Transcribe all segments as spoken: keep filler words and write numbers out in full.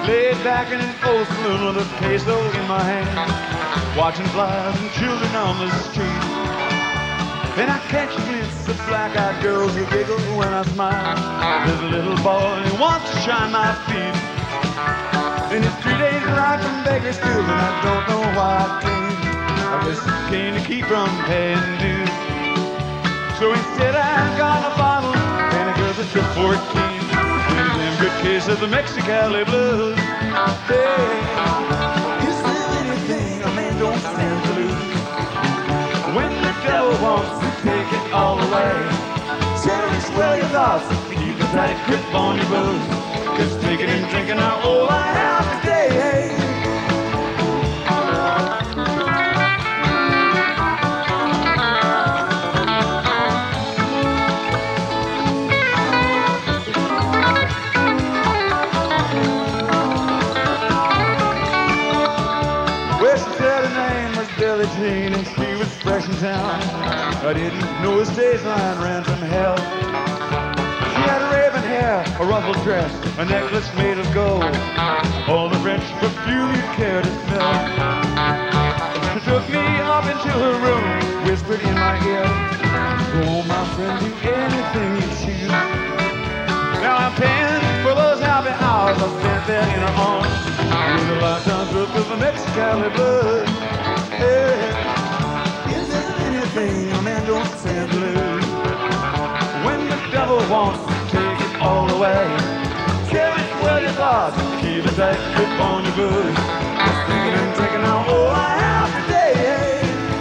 Laid back in an old saloon with a peso in my hand, watching flies and children on the street. Then I catch a glimpse of black-eyed girls who giggle when I smile. There's a little boy and he wants to shine my feet. And it's three days ride from Bakersfield and I don't know why I came. I guess I came to keep from paying dues. So instead I got a bottle and a girl that took fourteen. In them good case of the Mexicali blues. Hey, is there anything a man don't stand to lose? When the devil wants to take it all away, cherish well your thoughts, keep a tight grip on your booze. Cause taking and drinking are all I have today. Billie Jean, and she was fresh in town. I didn't know a stage line ran from hell. She had raven hair, a ruffled dress, a necklace made of gold, all the French perfume you'd care to smell. She took me up into her room, whispered in my ear, "Go on, my friend, do anything you choose." Now I'm paying for those happy hours I spent there in her arms, with a lifetime's worth of the Mexicali blood. Yeah. Is there anything a man don't stand to lose? When the devil wants to take it all away, cherish well your thoughts, keep a tight grip on your booze. Just thinking and drinking out all I have today.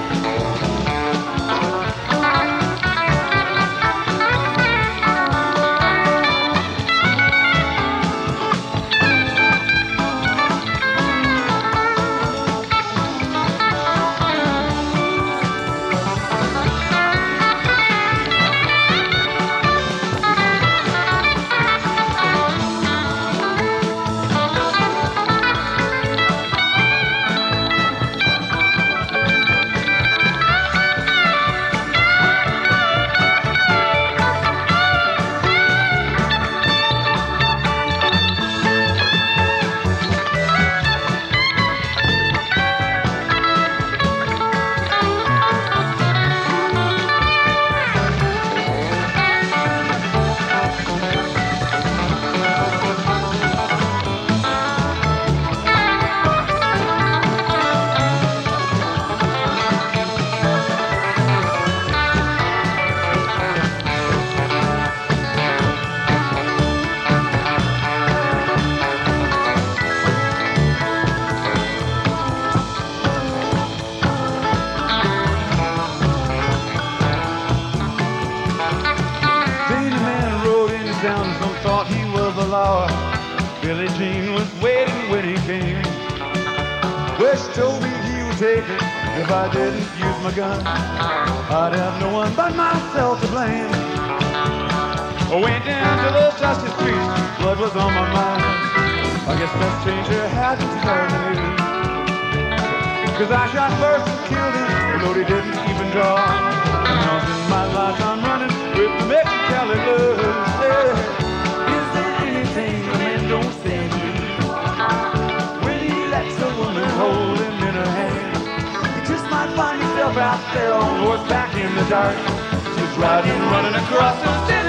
Billie Jean was waiting when he came. West told me he would take it if I didn't use my gun. I'd have no one but myself to blame. I went down to those dusty streets, blood was on my mind. I guess that stranger hadn't heard the news. Cause I shot first and killed him, although he didn't even draw. And I was in my life I'm running with the Mexicali blues. Yeah. Don't stand to lose. When he lets a woman hold him in her hand, you just might find yourself out there on horseback in the dark, just riding, running across the city.